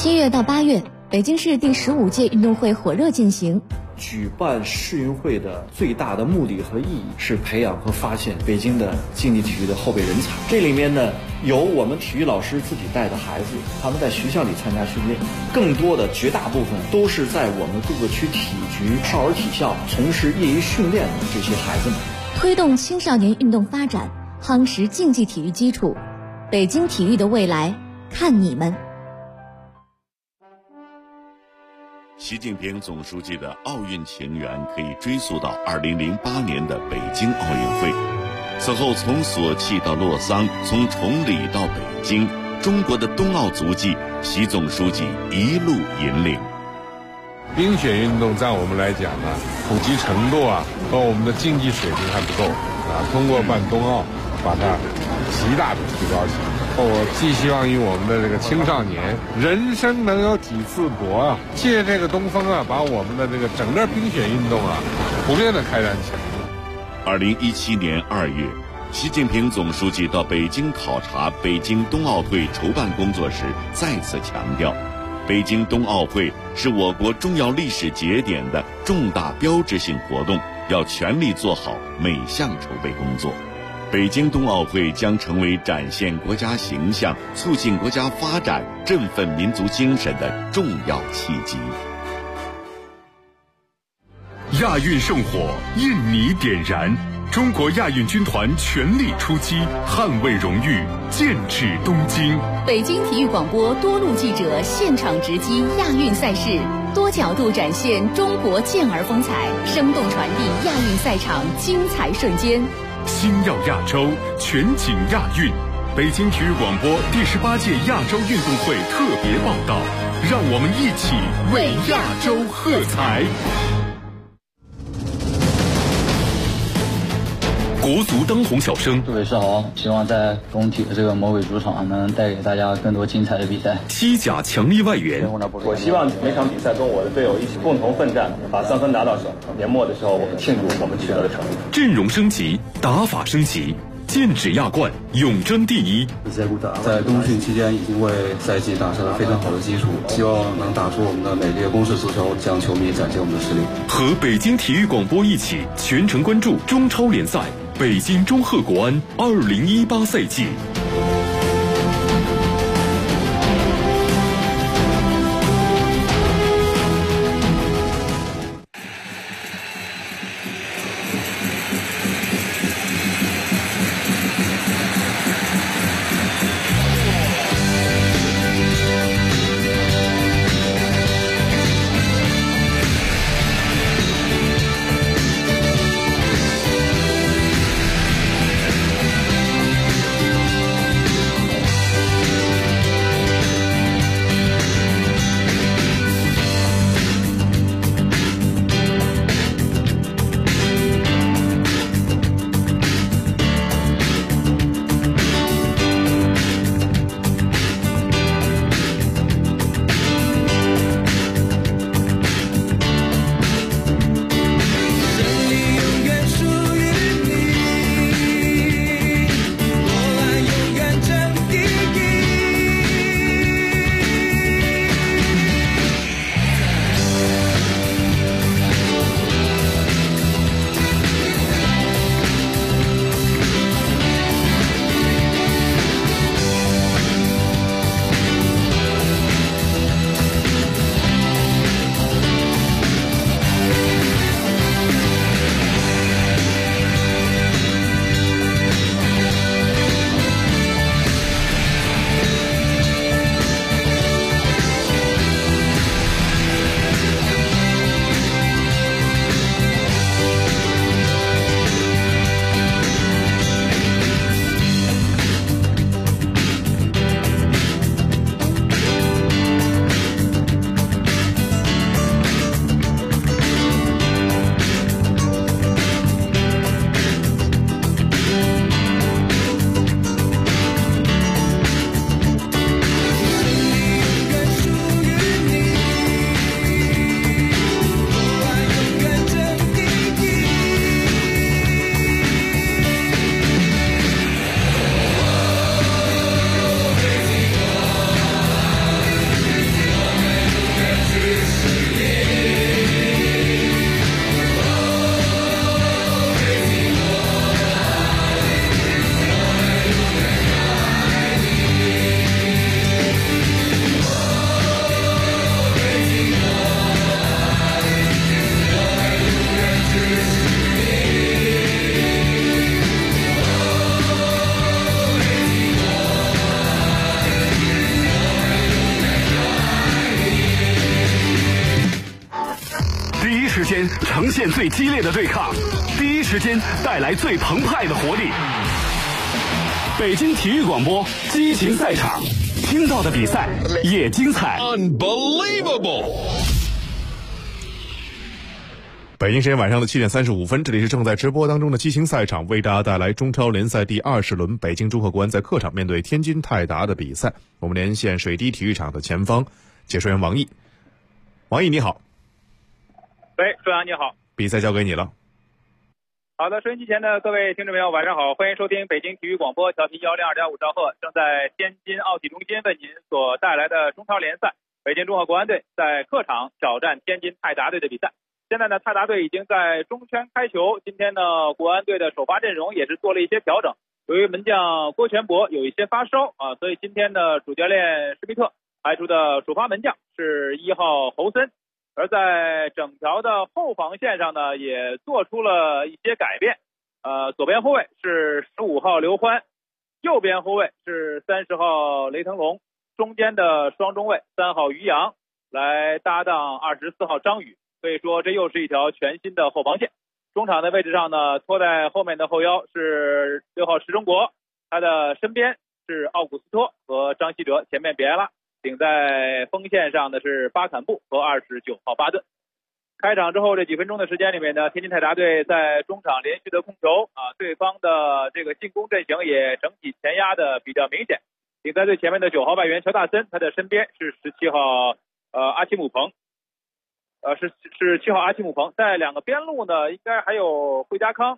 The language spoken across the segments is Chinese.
7月到8月，北京市第15届运动会火热进行。 举办世运会的最大的目的和意义是培养和发现北京的竞技体育的后备人才。这里面呢，有我们体育老师自己带的孩子，他们在学校里参加训练，更多的绝大部分都是在我们各个区体局、少儿体校从事业余训练的这些孩子们。 推动青少年运动发展，夯实竞技体育基础，北京体育的未来，看你们。 习近平总书记的奥运情缘可以追溯到2008年的北京奥运会。此后从索契到洛桑，从崇礼到北京，中国的冬奥足迹，习总书记一路引领。 冰雪运动在我们来讲呢，普及程度和我们的竞技水平还不够通过办冬奥，把它极大的提高起来。我寄希望于我们的这个青少年，人生能有几次搏借这个东风把我们的这个整个冰雪运动普遍的开展起来。 2017年2月，习近平总书记到北京考察北京冬奥会筹办工作时，再次强调，北京冬奥会是我国重要历史节点的重大标志性活动，要全力做好每项筹备工作。北京冬奥会将成为展现国家形象、促进国家发展、振奋民族精神的重要契机。 亚运圣火，印尼点燃，中国亚运军团全力出击，捍卫荣誉，剑指东京。 北京体育广播多路记者现场直击亚运赛事，多角度展现中国健儿风采，生动传递亚运赛场精彩瞬间。 星耀亚洲，全景亚运。北京体育广播第18届亚洲运动会特别报道，让我们一起为亚洲喝彩。国足当红小生， 祝伟世豪，希望在工体的这个魔鬼主场能带给大家更多精彩的比赛。 西甲强力外援， 我希望每场比赛跟我的队友一起共同奋战，把3分拿到手。年末的时候，我们庆祝我们取得的成绩。 阵容升级，打法升级，剑指亚冠，永争第一。 在冬训期间已经为赛季打下了非常好的基础，希望能打出我们的美丽的攻势足球，向球迷展现我们的实力。 和北京体育广播一起全程关注中超联赛。北京中赫国安2018赛季。 时间呈现最激烈的对抗，第一时间带来最澎湃的活力。北京体育广播，激情赛场，听到的比赛也精彩。 Unbelievable！ 北京时间晚上的7点35分，这里是正在直播当中的激情赛场，为大家带来中超联赛第20轮北京中赫国安在客场面对天津泰达的比赛。我们连线水滴体育场的前方解说员王毅。王毅你好。 喂，舒阳你好。 比赛交给你了。 好的，收音机前的各位听众朋友晚上好，欢迎收听北京体育广播调频102.5兆赫，正在天津奥体中心为您所带来的中超联赛北京中赫国安队在客场挑战天津泰达队的比赛。现在呢，泰达队已经在中圈开球。今天呢，国安队的首发阵容也是做了一些调整。由于门将郭全博有一些发烧所以今天的主教练施密特排出的首发门将是1号侯森。而在整条的后防线上呢，也做出了一些改变。左边后卫是15号刘欢，右边后卫是30号雷腾龙，中间的双中卫3号于洋来搭档24号张宇。所以说这又是一条全新的后防线。中场的位置上呢，拖在后面的后腰是6号石中国，他的身边是奥古斯托和张稀哲，前面别拉，顶在锋线上的是巴坎布和29号巴顿。开场之后这几分钟的时间里面呢，天津泰达队在中场连续的控球对方的这个进攻阵型也整体前压的比较明显。顶在最前面的9号外援乔大森，他的身边是17号阿奇姆彭。是7号阿奇姆彭，在两个边路呢，应该还有惠家康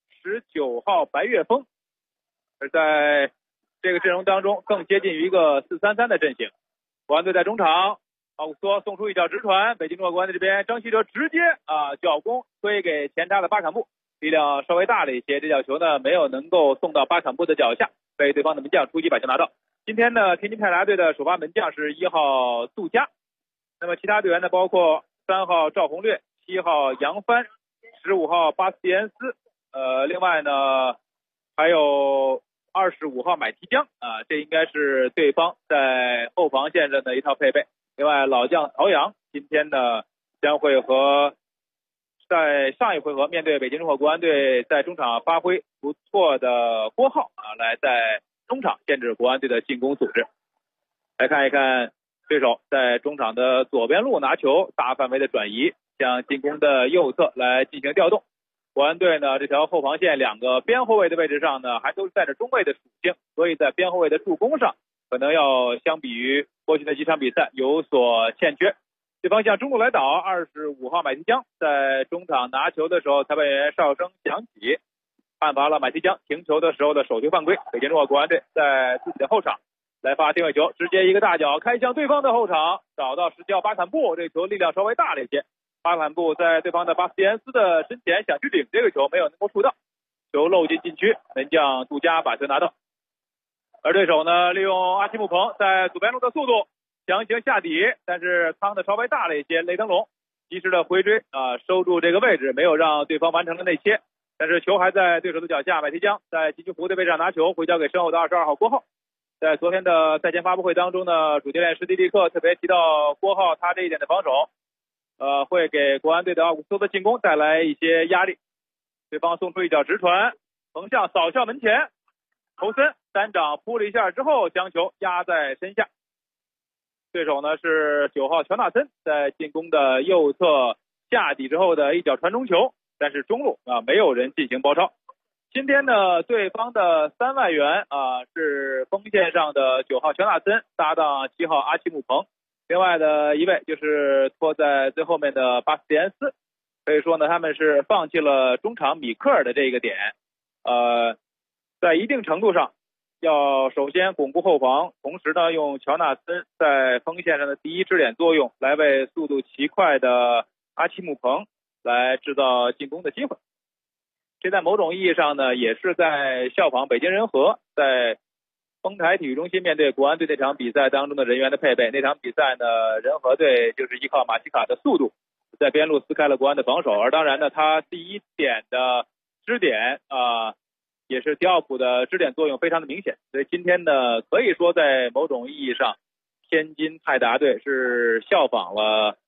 ，19号白岳峰。而在这个阵容当中，更接近于一个4-3-3的阵型。国安队在中场，奥古斯托送出一脚直传，北京中赫国安队这边张稀哲直接脚攻推给前插的巴坎布，力量稍微大了一些，这脚球呢没有能够送到巴坎布的脚下，被对方的门将出击把球拿到。今天呢，天津泰达队的首发门将是1号杜佳，那么其他队员呢，包括3号赵宏略、7号杨帆、15号巴斯蒂恩斯，另外呢还有25号买提江这应该是对方在后防线上的一套配备。另外老将曹阳今天呢将会和在上一回合面对北京中赫国安队在中场发挥不错的郭浩来在中场限制国安队的进攻组织。来看一看对手在中场的左边路拿球，大范围的转移，向进攻的右侧来进行调动。国安队呢，这条后防线两个边后卫的位置上呢，还都是带着中卫的属性，所以在边后卫的助攻上，可能要相比于过去的几场比赛有所欠缺。对方向中路来倒，25号买提江在中场拿球的时候，裁判员哨声响起，判罚了买提江停球的时候的手球犯规。北京中赫国安队在自己的后场来发定位球，直接一个大脚开向对方的后场，找到10号巴坎布，这球力量稍微大了一些。巴坎布在对方的巴斯蒂恩斯的身前想去顶这个球，没有能够触到，球漏进禁区，门将杜佳把球拿到。而对手呢，利用阿奇姆彭在左边路的速度强行下底，但是趟的稍微大了一些，雷腾龙及时的回追收住这个位置，没有让对方完成了内切，但是球还在对手的脚下。买提江在禁区弧的位置上拿球，回交给身后的22号郭浩。在昨天的赛前发布会当中呢，主教练施蒂利克特别提到郭浩他这一点的防守会给国安队的奥古斯托的进攻带来一些压力。对方送出一脚直传，横向扫向门前，侯森单掌扑了一下之后将球压在身下。对手呢是9号乔纳森，在进攻的右侧下底之后的一脚传中球，但是中路没有人进行包抄。今天呢，对方的3外援是锋线上的9号乔纳森搭档7号阿奇姆彭，另外的一位就是拖在最后面的巴斯蒂恩斯。可以说呢，他们是放弃了中场米克尔的这个点，在一定程度上要首先巩固后防，同时呢用乔纳森在锋线上的第一支点作用来为速度奇快的阿奇姆彭来制造进攻的机会。这在某种意义上呢，也是在效仿北京人和在丰台体育中心面对国安队那场比赛当中的人员的配备。那场比赛呢，人和队就是依靠马西卡的速度在边路撕开了国安的防守，而当然呢，他第一点的支点也是迪奥普的支点作用非常的明显。所以今天呢，可以说在某种意义上，天津泰达队是效仿了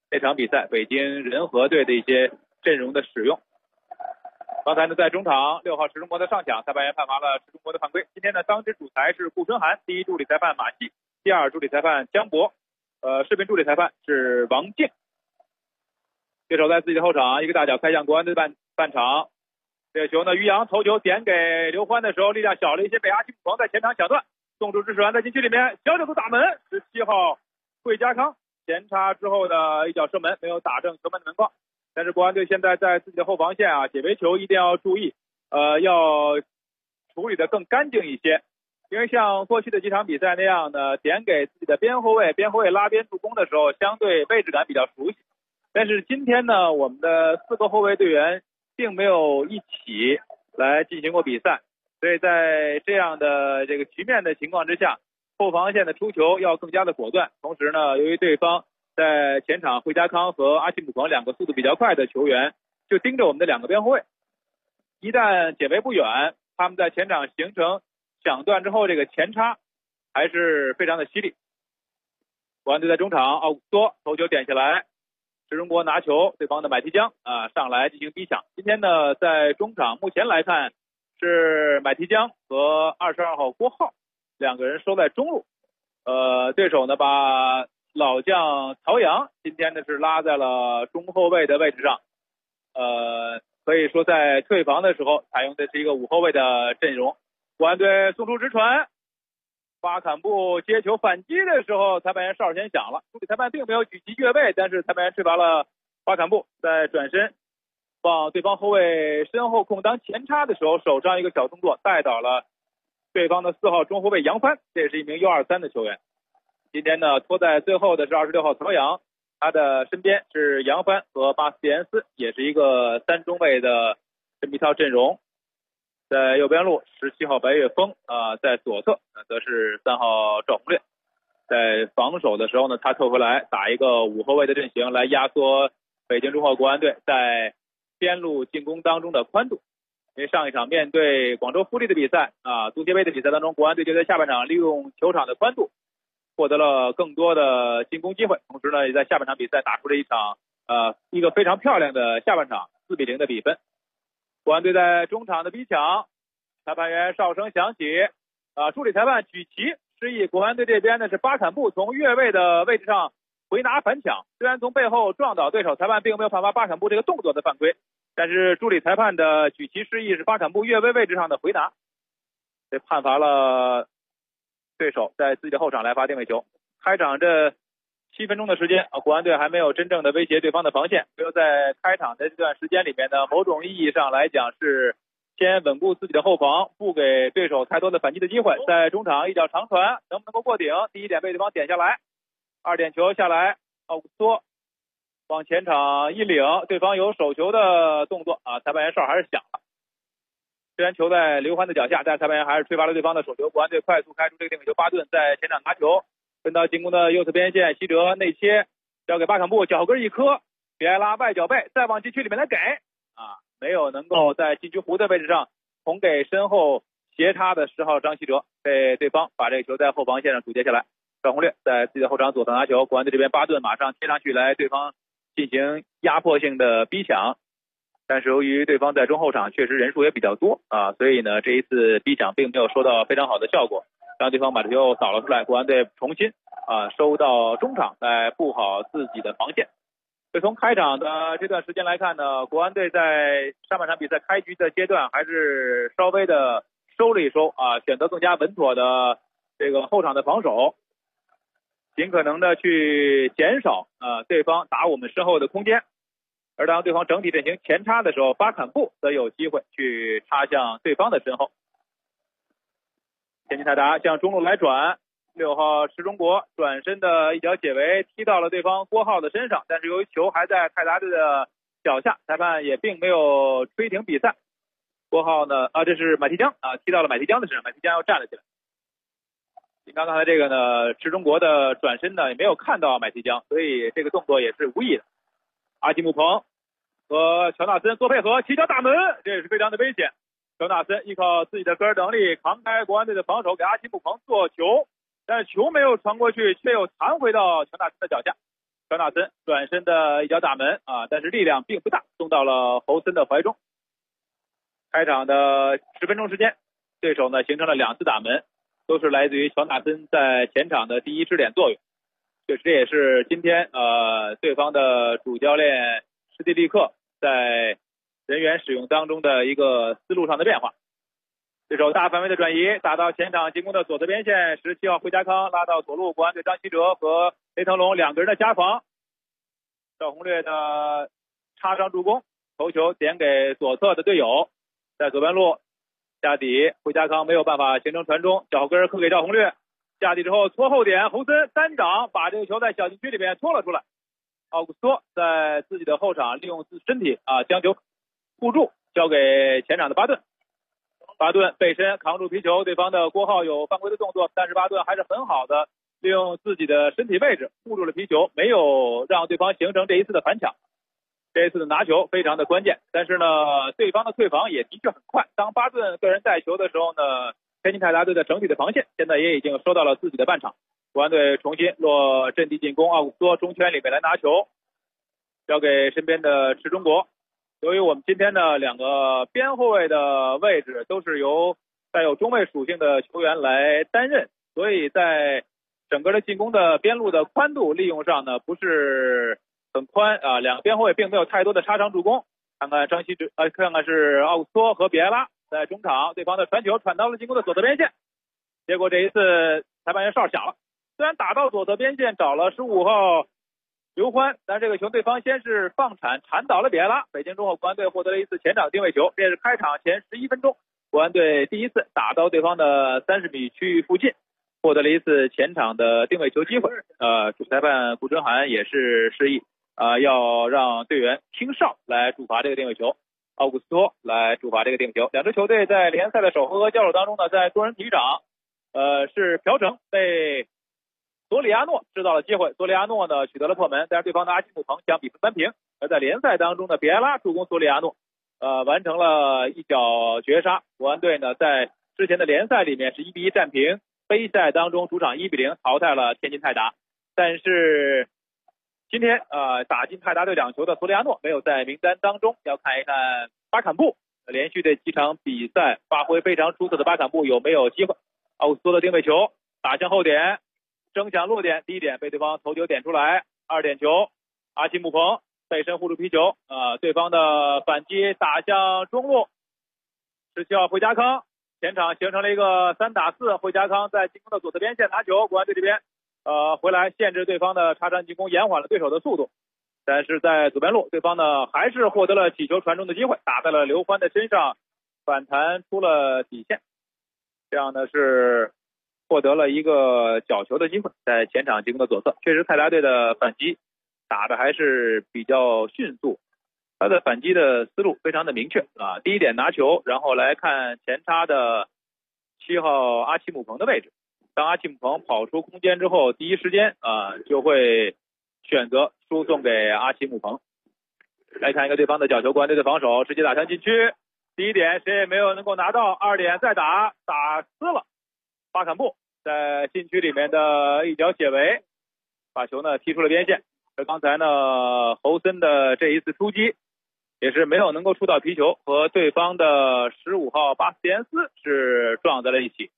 这场比赛北京人和队的一些阵容的使用。刚才呢，在中场6号池中国的上抢，裁判员判罚了池中国的犯规。今天呢，当值主裁是顾春涵，第一助理裁判马西，第二助理裁判江博，视频助理裁判是王静。对手在自己的后场，一个大脚开向国安队半场。这个球呢，于洋头球点给刘欢的时候，力量小了一些，被阿基姆彭在前场抢断，送出支持完在禁区里面，小角度打门。17号惠家康前插之后的一脚射门，没有打正球门的门框。但是国安队现在在自己的后防线解围球一定要注意，要处理的更干净一些，因为像过去的几场比赛那样呢，点给自己的边后卫拉边助攻的时候，相对位置感比较熟悉。但是今天呢，我们的4个后卫队员并没有一起来进行过比赛，所以在这样的这个局面的情况之下，后防线的出球要更加的果断。同时呢，由于对方在前场惠家康和阿基姆彭2个速度比较快的球员就盯着我们的2个边后卫，一旦解围不远，他们在前场形成抢断之后，这个前插还是非常的犀利。国安队在中场，奥古斯托头球点下来，池中国拿球，对方的买提江上来进行逼抢。今天呢，在中场目前来看是买提江和22号郭浩2个人收在中路，对手呢把老将曹阳今天呢是拉在了中后卫的位置上，可以说在退防的时候采用的是一个5后卫的阵容。国安队送出直传，巴坎布接球反击的时候，裁判员哨先响了，助理裁判并没有举旗越位，但是裁判员吹罚了巴坎布在转身往对方后卫身后空当前插的时候，手上一个小动作带倒了对方的4号中后卫杨帆，这也是一名 U23 的球员。今天呢，拖在最后的是26号曹阳，他的身边是杨帆和巴斯蒂恩斯，也是一个3中卫的这么一套阵容。在右边路17号白岳峰在左侧则是3号赵宏烈。在防守的时候呢，他退回来打一个5后卫的阵型来压缩北京中赫国安队在边路进攻当中的宽度。因为上一场面对广州富力的比赛足协杯的比赛当中，国安队就在下半场利用球场的宽度获得了更多的进攻机会，同时呢也在下半场比赛打出了一个非常漂亮的下半场4-0的比分。国安队在中场的逼抢，裁判员哨声响起，助理裁判举旗示意国安队这边呢是巴坎布从越位的位置上回拿反抢，虽然从背后撞倒对手，裁判并没有判罚巴坎布这个动作的犯规，但是助理裁判的举旗示意是巴坎布越位位置上的回拿，这判罚了对手在自己的后场来罚定位球。开场这7分钟的时间国安队还没有真正的威胁对方的防线，只有在开场的这段时间里面呢，某种意义上来讲是先稳固自己的后防，不给对手太多的反击的机会。在中场一脚长传能不能够过顶，第一点被对方点下来，2点球下来，奥古斯托往前场一领，对方有手球的动作裁判员哨还是响了。虽然球在刘欢的脚下，但裁判员还是吹罚了对方的手球。国安队快速开出这个定位球，巴顿在前场拿球，分到进攻的右侧边线，西哲内切交给巴坎布，脚跟一磕，比埃拉外脚背，再往禁区里面来给没有能够在禁区弧的位置上捅给身后斜插的10号张稀哲，被对方把这个球在后防线上阻截下来。赵宏烈在自己的后场左侧拿球，国安队这边巴顿马上贴上去来对方进行压迫性的逼抢，但是由于对方在中后场确实人数也比较多所以呢这一次逼抢并没有收到非常好的效果，让对方把这球扫了出来。国安队重新收到中场来布好自己的防线。所以从开场的这段时间来看呢，国安队在上半场比赛开局的阶段还是稍微的收了一收选择更加稳妥的这个后场的防守，尽可能的去减少对方打我们身后的空间。而当对方整体阵型前插的时候，巴坎布则有机会去插向对方的身后。前进泰达向中路来转，6号池中国转身的一脚解围踢到了对方郭浩的身上，但是由于球还在泰达队的脚下，裁判也并没有吹停比赛。郭浩呢这是马提江踢到了马提江的身上，马提江要站了起来。刚才这个呢池中国的转身呢也没有看到马提江，所以这个动作也是无意的。阿基姆彭和乔纳森做配合，起脚打门，这也是非常的危险。乔纳森依靠自己的个人能力扛开国安队的防守，给阿基姆彭做球，但是球没有传过去，却又弹回到乔纳森的脚下。 乔纳森转身的一脚打门啊，但是力量并不大，送到了侯森的怀中。开场的10分钟时间，对手呢形成了2次打门，都是来自于乔纳森在前场的第一支点作用。这也是今天对方的主教练施蒂利克在人员使用当中的一个思路上的变化。对手大范围的转移，打到前场进攻的左侧边线，17号惠家康拉到左路，国安队张稀哲和雷腾龙2个人的夹防，赵宏略的插上助攻，头球点给左侧的队友，在左边路下底，惠家康没有办法形成传中，脚跟磕给赵宏略，下底之后搓后点，侯森单掌把这个球在小禁区里面拖了出来。奥古斯托在自己的后场利用自身体将球护住，交给前场的巴顿。巴顿背身扛住皮球，对方的郭浩有犯规的动作，但是巴顿还是很好的利用自己的身体位置护住了皮球，没有让对方形成这一次的反抢。这一次的拿球非常的关键，但是呢，对方的退防也的确很快。当巴顿个人带球的时候呢，天津泰达队的整体的防线现在也已经收到了自己的半场。国安队重新落阵地进攻，奥古斯托中圈里面来拿球，交给身边的池中国。由于我们今天的2个边后卫的位置都是由带有中卫属性的球员来担任，所以在整个的进攻的边路的宽度利用上呢不是很宽2个边后卫并没有太多的插上助攻。看看看看是奥古斯托和比埃拉在中场，对方的传球传到了进攻的左侧边线，结果这一次裁判员哨响了，虽然打到左侧边线找了15号刘欢，但这个球对方先是放铲铲倒了比埃拉，北京中后国安队获得了一次前场定位球，这是开场前11分钟国安队第一次打到对方的30米区域附近，获得了一次前场的定位球机会。主裁判顾春涵也是示意要让队员听哨来主罚这个定位球，奥古斯托来主罚这个定位球。2支球队在联赛的首回合交手当中呢，在多人体育场是朴成被索里亚诺制造了机会，索里亚诺呢取得了破门，但是对方的阿奇姆彭将比分扳平。而在联赛当中的比埃拉助攻索里亚诺完成了一脚绝杀。国安队呢在之前的联赛里面是1-1战平，杯赛当中主场1-0淘汰了天津泰达，但是今天打进泰达队2球的索里亚诺没有在名单当中。要看一看巴坎布连续的几场比赛发挥非常出色的巴坎布有没有机会。奥古斯托的定位球打向后点，争抢落点，第一点被对方头球点出来，2点球阿奇姆彭背身护住皮球对方的反击打向中路，17号惠家康前场形成了一个3打4，惠家康在进攻的左侧边线拿球，国安队这边回来限制对方的插上进攻，延缓了对手的速度，但是在左边路对方呢还是获得了起球传中的机会，打在了刘欢的身上，反弹出了底线，这样呢是获得了一个角球的机会，在前场进攻的左侧。确实泰达队的反击打的还是比较迅速，他的反击的思路非常的明确第一点拿球，然后来看前插的7号阿奇姆彭的位置，当阿奇姆彭跑出空间之后，第一时间就会选择输送给阿奇姆彭。来看一个对方的角球，国安队的防守直接打向禁区，第一点谁也没有能够拿到，2点再打死了巴坎布，在禁区里面的一脚解围，把球呢踢出了边线。而刚才呢侯森的这一次出击也是没有能够触到皮球，和对方的15号巴斯蒂安斯是撞在了一起。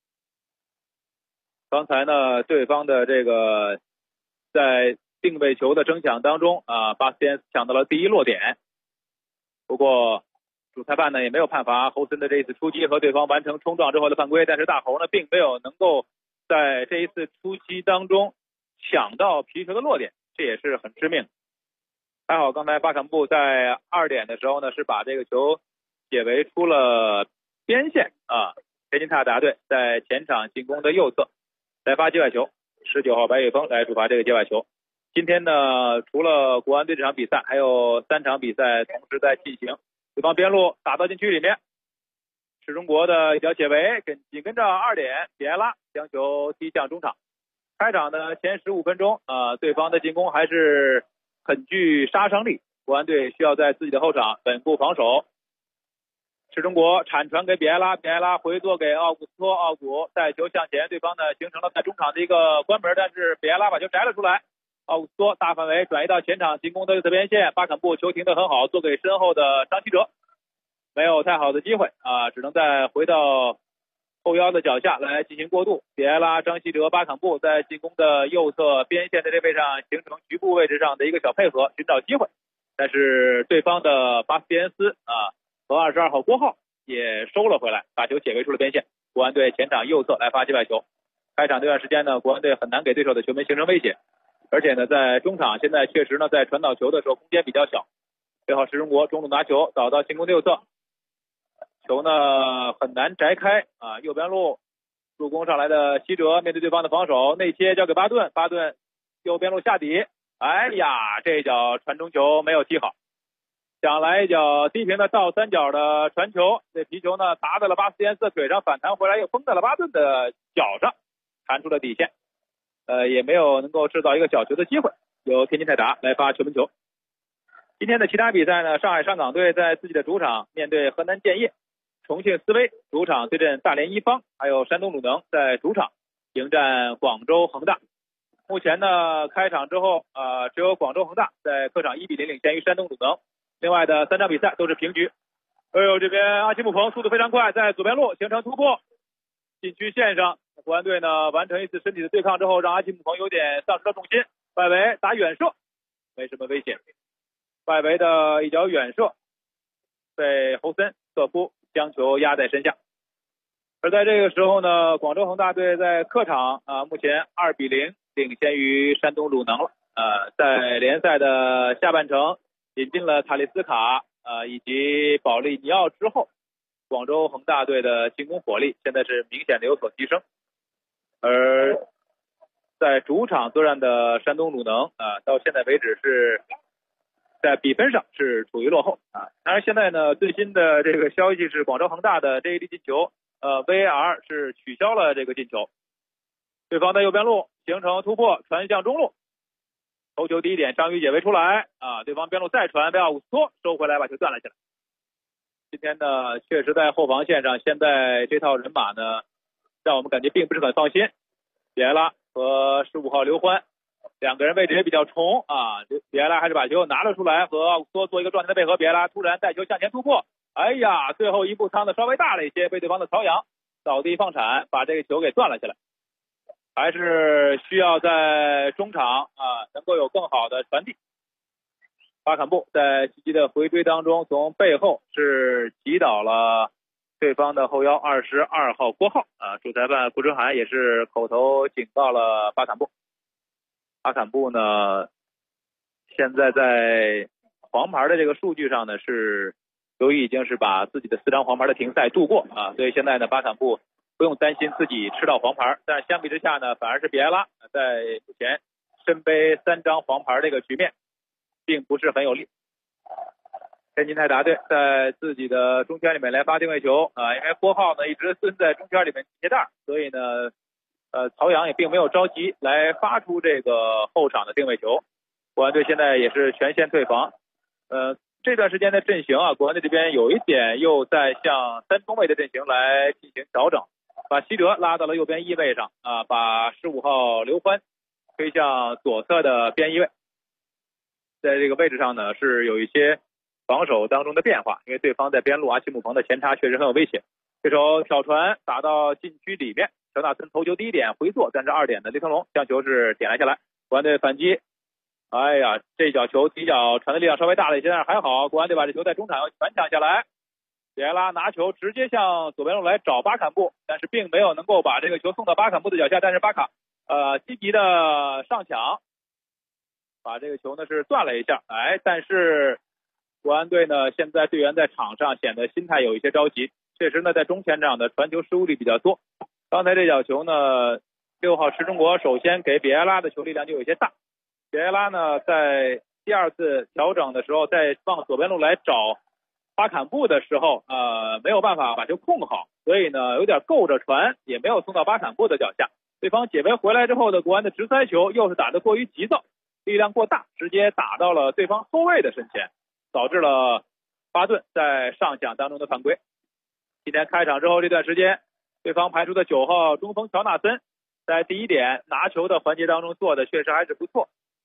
刚才呢对方的这个在定位球的争抢当中巴斯蒂安斯抢到了第一落点，不过主裁判呢也没有判罚侯森的这一次出击和对方完成冲撞之后的犯规，但是大侯呢并没有能够在这一次出击当中抢到皮球的落点，这也是很致命。还好刚才巴坎布在2点的时候呢是把这个球解围出了边线天津泰达队在前场进攻的右侧来发界外球，19号白雪峰来主罚这个界外球。今天呢除了国安队这场比赛，还有3场比赛同时在进行，对方边路打到禁区里面，是中国的一脚解围，紧跟着2点比埃拉将球踢向中场。开场的前15分钟对方的进攻还是很具杀伤力，国安队需要在自己的后场稳固防守。是中国铲传给比埃拉，比埃拉回做给奥古斯托，奥古带球向前，对方呢形成了在中场的一个关门，但是比埃拉把球摘了出来， 奥乌斯托大范围转移到前场进攻的右侧边线，巴坎布球停得很好，做给身后的张稀哲，没有太好的机会啊，只能再回到后腰的脚下来进行过渡。比埃拉、张稀哲、巴坎布在进攻的右侧边线的这位上形成局部位置上的一个小配合，寻找机会。但是对方的巴斯蒂安斯和22号郭浩也收了回来，把球解围出了边线。国安队前场右侧来发起外球。开场这段时间呢，国安队很难给对手的球门形成威胁，而且呢，在中场现在确实呢，在传导球的时候空间比较小。6号是中国中路拿球导到进攻的右侧，球呢很难摘开啊，右边路助攻上来的希哲面对对方的防守，内切交给巴顿，巴顿右边路下底，哎呀，这一脚传中球没有踢好，想来一脚低平的倒三角的传球，这皮球呢砸在了巴斯蒂安斯的腿上，反弹回来又封在了巴顿的脚上，弹出了底线，也没有能够制造一个角球的机会，由天津泰达来发球门球。今天的其他比赛呢，上海上港队在自己的主场面对河南建业，重庆斯威主场对阵大连一方，还有山东鲁能在主场迎战广州恒大。目前呢，开场之后只有广州恒大在客场1-0领先于山东鲁能，另外的3场比赛都是平局。这边阿奇姆彭速度非常快，在左边路形成突破，禁区线上国安队呢完成一次身体的对抗之后，让阿奇姆彭有点丧失了重心，外围打远射没什么危险，外围的一脚远射被侯森瑟夫将球压在身下。而在这个时候呢，广州恒大队在客场目前2-0领先于山东鲁能了。在联赛的下半程引进了塔利斯卡以及保利尼奥之后，广州恒大队的进攻火力现在是明显的有所提升。而在主场作战的山东鲁能到现在为止是在比分上是处于落后当然现在呢，最新的这个消息是广州恒大的这一粒进球VAR 是取消了这个进球。对方在右边路形成突破，传向中路，头球第一点张宇解围出来对方边路再传，被奥乌斯托收回来把球断了下来。今天呢，确实在后防线上，现在这套人马呢让我们感觉并不是很放心。比埃拉和15号刘欢两个人位置也比较重比埃拉还是把球拿了出来，和奥乌斯托做一个状态的配合。比埃拉突然带球向前突破，哎呀，最后一步趟的稍微大了一些，被对方的曹阳倒地放铲，把这个球给断了下来。还是需要在中场能够有更好的传递。巴坎布在积极的回追当中，从背后是击倒了对方的后腰22号郭浩主裁判顾春涵也是口头警告了巴坎布。巴坎布呢，现在在黄牌的这个数据上呢，是由于已经是把自己的4张黄牌的停赛度过所以现在呢，巴坎布不用担心自己吃到黄牌，但是相比之下呢，反而是比埃拉在目前身背3张黄牌这个局面并不是很有利。天津泰达队在自己的中圈里面来发定位球因为郭浩呢一直蹲在中圈里面接带，所以呢曹阳也并没有着急来发出这个后场的定位球。国安队现在也是全线退防这段时间的阵型国安队这边有一点又在向3中卫的阵型来进行调整，把希哲拉到了右边翼位上把15号刘欢推向左侧的边翼位。在这个位置上呢是有一些防守当中的变化，因为对方在边路阿奇姆彭的前插确实很有危险。这手挑传打到禁区里面，乔纳森头球第一点回做，但是2点的雷腾龙将球是点来下来。国安队反击，哎呀，这脚球底角传的力量稍微大了一些，但是还好国安队把这球在中场全抢下来。比埃拉拿球直接向左边路来找巴坎布，但是并没有能够把这个球送到巴坎布的脚下，但是巴卡积极的上抢，把这个球呢是断了一下但是国安队呢现在队员在场上显得心态有一些着急，确实呢在中前场的传球失误率比较多。刚才这脚球呢6号池中国首先给比埃拉的球力量就有一些大，比埃拉呢在第2次调整的时候在往左边路来找巴坎布的时候没有办法把球控好，所以呢有点够着传，也没有送到巴坎布的脚下。对方解围回来之后的国安的直塞球又是打得过于急躁，力量过大，直接打到了对方后卫的身前，导致了巴顿在上抢当中的犯规。今天开场之后这段时间，对方排出的9号中锋乔纳森在第1点拿球的环节当中做的确实还是不错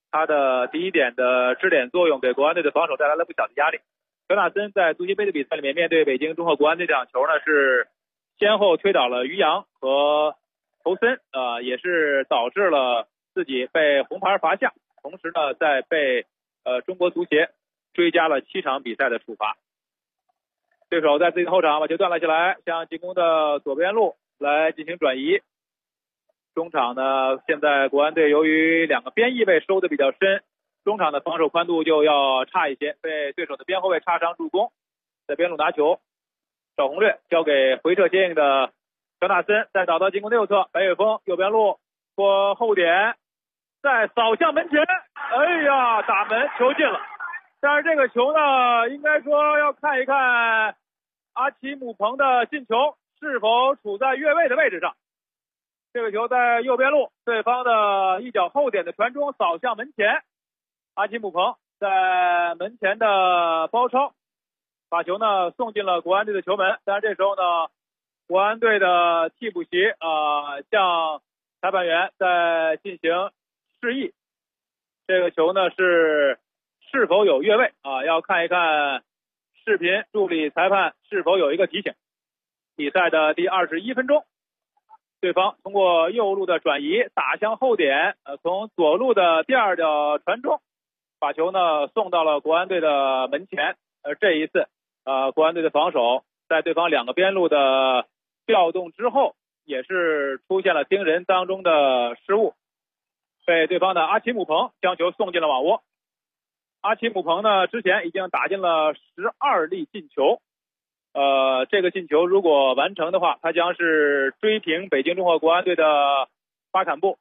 他的第一点的支点作用给国安队的防守带来了不小的压力。乔纳森在足协杯的比赛里面面对北京中赫国安队这场球呢，是先后推倒了于洋和侯森，也是导致了自己被红牌罚下，同时呢在被中国足协追加了7场比赛的处罚。对手在自己的后场把球断了下来，向进攻的左边路来进行转移。中场呢，现在国安队由于2个边翼位收的比较深，中场的防守宽度就要差一些，被对手的边后卫插上助攻，在边路拿球，赵宏略交给回撤接应的乔纳森，再倒到进攻的右侧，白雪峰右边路过后点，再扫向门前，哎呀，打门，球进了。但是这个球呢，应该说要看一看阿奇姆彭的进球是否处在越位的位置上。这个球在右边路，对方的一脚后点的传中扫向门前，阿奇姆彭在门前的包抄，把球呢送进了国安队的球门。但是这时候呢，国安队的替补席向裁判员在进行示意，这个球呢是否有越位要看一看视频助理裁判是否有一个提醒。比赛的第21分钟，对方通过右路的转移打向后点，从左路的第2脚传中，把球呢送到了国安队的门前。这一次国安队的防守在对方2个边路的调动之后，也是出现了盯人当中的失误，被对方的阿奇姆彭将球送进了网窝。阿奇姆彭呢之前已经打进了12粒进球，这个进球如果完成的话，他将是追平北京中赫国安队的巴坎布。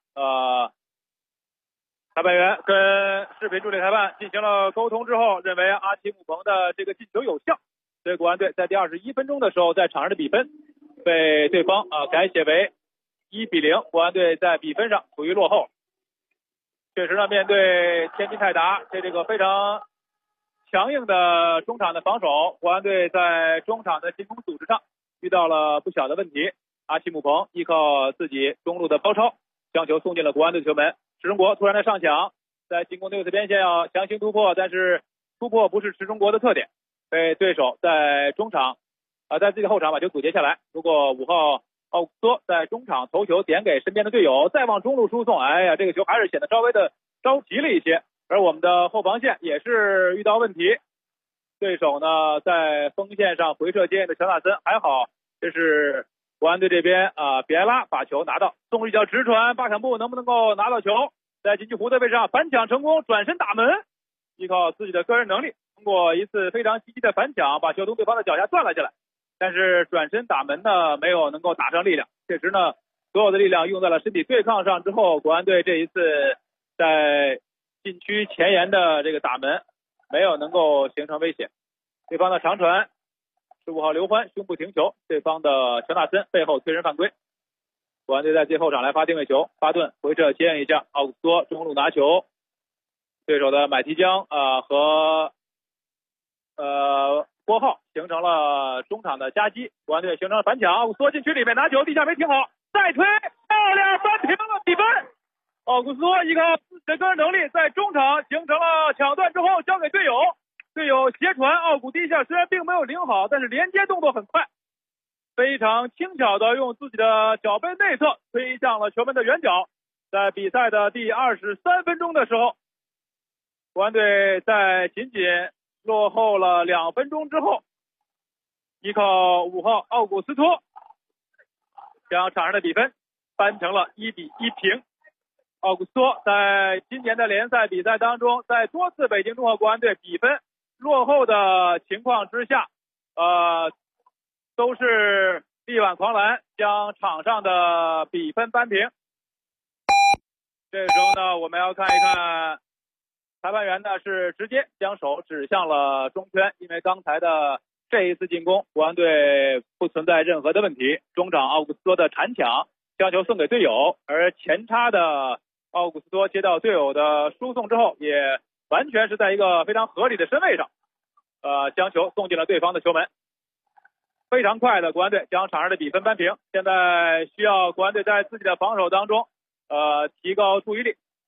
裁判员跟视频助理裁判进行了沟通之后，认为阿奇姆彭的这个进球有效，所以国安队在第21分钟的时候，在场上的比分被对方改写为1-0，国安队在比分上处于落后。确实呢，面对天津泰达这个非常强硬的中场的防守，国安队在中场的进攻组织上遇到了不小的问题。阿奇姆彭依靠自己中路的包抄，将球送进了国安队球门。池中国突然的上抢，在进攻的右侧边线要强行突破，但是突破不是池中国的特点，被对手在中场在自己的后场把球阻截下来。如果5号奥古斯托在中场头球点给身边的队友，再往中路输送，哎呀，这个球还是显得稍微的着急了一些。而我们的后防线也是遇到问题，对手呢在锋线上回撤接应的乔纳森还好，这是国安队这边比埃拉把球拿到，送一脚直传，巴坎布能不能够拿到球，在禁区弧的位置上反抢成功，转身打门，依靠自己的个人能力，通过一次非常积极的反抢把球从对方的脚下断了下来。但是转身打门呢没有能够打上力量，确实呢所有的力量用在了身体对抗上之后，国安队这一次在禁区前沿的这个打门没有能够形成威胁。对方的长传15号刘欢胸部停球，对方的乔纳森背后推人犯规。国安队在最后场来发定位球，巴顿回撤接应一下，奥古斯托中路拿球，对手的买提江和郭浩形成了中场的夹击，国安队形成了反抢，奥古斯托禁区里面拿球，地下没停好，再推，漂亮，扳平了比分。奥古斯托依靠自己的个人能力，在中场形成了抢断之后交给队友，队友斜传，奥古地下虽然并没有领好，但是连接动作很快，非常轻巧的用自己的脚背内侧推向了球门的远角。在比赛的第23分钟的时候，国安队在仅仅落后了2分钟之后，依靠5号奥古斯托将场上的比分扳成了1-1平。奥古斯托在今年的联赛比赛当中，在多次北京中赫国安队比分落后的情况之下，都是力挽狂澜，将场上的比分扳平。这个时候呢，我们要看一看裁判员呢是直接将手指向了中圈，因为刚才的这一次进攻，国安队不存在任何的问题。中场奥古斯托的铲抢将球送给队友，而前插的奥古斯托接到队友的输送之后，也完全是在一个非常合理的身位上，将球送进了对方的球门。非常快的国安队将场上的比分扳平。现在需要国安队在自己的防守当中，提高注意力。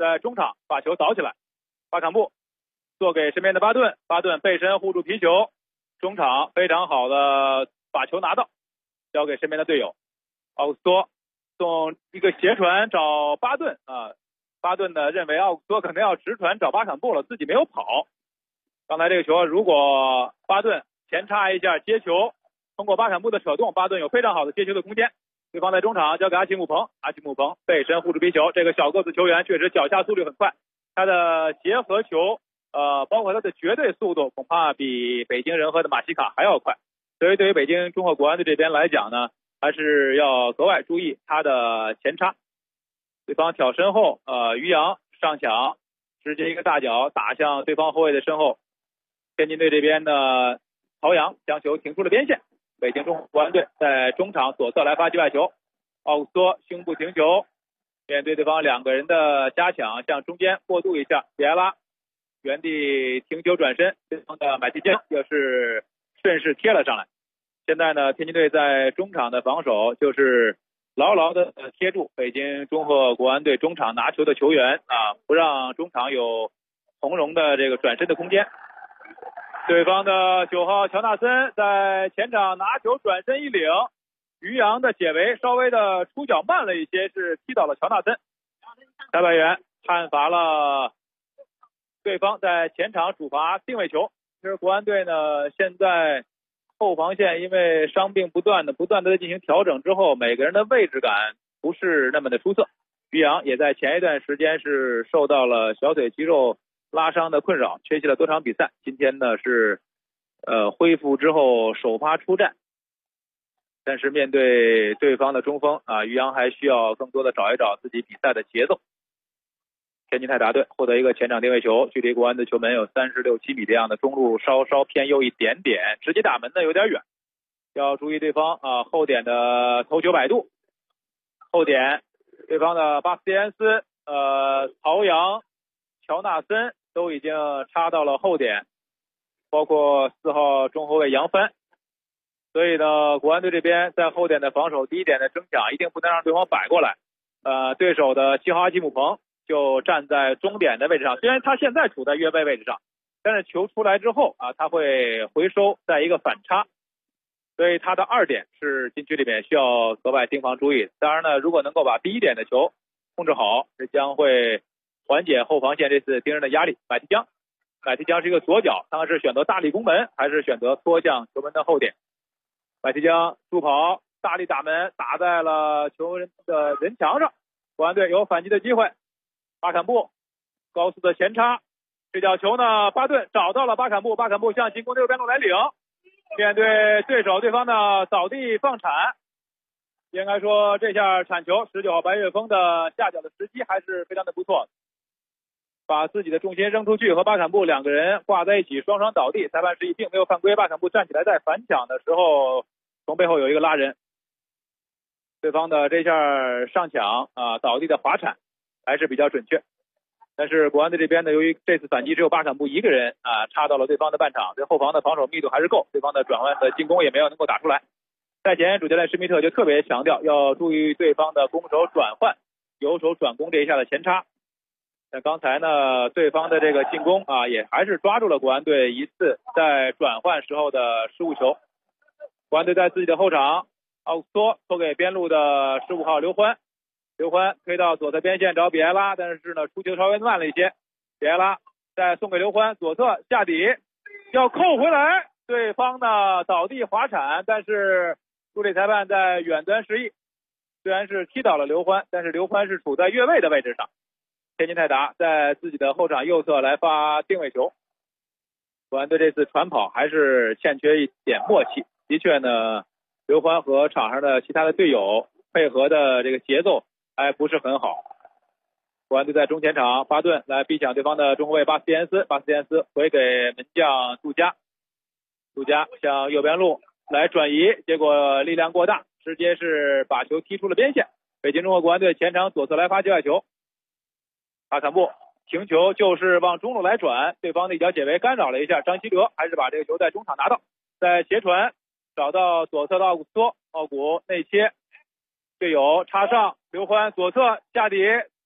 在中场把球倒起来，巴坎布做给身边的巴顿，巴顿背身护住皮球，中场非常好的把球拿到，交给身边的队友奥古斯托，送一个斜传找巴顿巴顿呢认为奥古斯托可能要直传找巴坎布了，自己没有跑。刚才这个球如果巴顿前插一下接球，通过巴坎布的扯动，巴顿有非常好的接球的空间。对方在中场交给阿奇姆彭，阿奇姆彭背身护住皮球，这个小个子球员确实脚下速率很快，他的结合球包括他的绝对速度恐怕比北京人和的马西卡还要快，所以对于北京中赫国安队这边来讲呢，还是要格外注意他的前插。对方挑身后于洋上抢，直接一个大脚打向对方后卫的身后，天津队这边的曹阳将球停出了边线。北京中赫国安队在中场左侧来发击外球，奥古斯托胸部停球，面对对方两个人的加强，向中间过渡一下，比埃拉原地停球转身，对方的买提江又是顺势贴了上来。现在呢，天津队在中场的防守就是牢牢的贴住北京中赫国安队中场拿球的球员不让中场有从容的这个转身的空间。对方的9号乔纳森在前场拿球转身一领，于洋的解围稍微的出脚慢了一些，是踢倒了乔纳森。裁判员判罚了对方在前场主罚定位球。其实国安队呢，现在后防线因为伤病不断的进行调整之后，每个人的位置感不是那么的出色。于洋也在前一段时间是受到了小腿肌肉拉伤的困扰，缺席了多场比赛。今天呢是恢复之后首发出战，但是面对对方的中锋于洋还需要更多的找一找自己比赛的节奏。天津泰达队获得一个前场定位球，距离国安的球门有36-7米这样的中路稍稍偏右一点点，直接打门呢有点远，要注意对方后点的头球摆渡。后点对方的巴斯蒂安斯曹阳乔纳森都已经插到了后点，包括4号中后卫杨帆。所以呢，国安队这边在后点的防守第一点的争抢一定不能让对方摆过来。对手的7号阿基姆彭就站在中点的位置上，虽然他现在处在越位位置上，但是球出来之后他会回收在一个反插，所以他的2点是禁区里面需要格外盯防注意。当然呢，如果能够把第1点的球控制好，这将会缓解后防线这次盯人的压力。买提江是一个左脚，他是选择大力攻门还是选择拖向球门的后点？买提江助跑大力打门，打在了球人的人墙上，国安队有反击的机会。巴坎布高速的前插，这脚球呢巴顿找到了巴坎布，巴坎布向进攻的右边路来领，面对对手对方的扫地放铲，应该说这下铲球19号白岳峰的下脚的时机还是非常的不错的，把自己的重心扔出去，和巴坎布两个人挂在一起，双双倒地。裁判示意并没有犯规，巴坎布站起来在反抢的时候从背后有一个拉人，对方的这下上抢倒地的滑铲还是比较准确。但是国安队这边呢，由于这次反击只有巴坎布一个人插到了对方的半场，对后防的防守密度还是够，对方的转换的进攻也没有能够打出来。赛前主教练施密特就特别强调要注意对方的攻守转换，由守转攻这一下的前插。那刚才呢，对方的这个进攻也还是抓住了国安队一次在转换时候的失误球。国安队在自己的后场，奥古斯托托给边路的15号刘欢推到左侧边线找比埃拉，但是呢出球稍微慢了一些，比埃拉再送给刘欢，左侧下底要扣回来，对方的倒地滑铲，但是助理裁判在远端示意，虽然是踢倒了刘欢，但是刘欢是处在越位的位置上。天津泰达在自己的后场右侧来发定位球，国安队这次传跑还是欠缺一点默契，的确呢刘欢和场上的其他的队友配合的这个节奏还不是很好。国安队在中前场，巴顿来逼抢对方的中后卫巴斯蒂安斯回给门将杜加向右边路来转移，结果力量过大，直接是把球踢出了边线。北京中赫国安队前场左侧来发界外球，巴坎布停球就是往中路来转，对方的一脚解围干扰了一下，张稀哲还是把这个球在中场拿到，在斜传找到左侧的奥古斯托，奥古内切，队友插上，刘欢左侧下底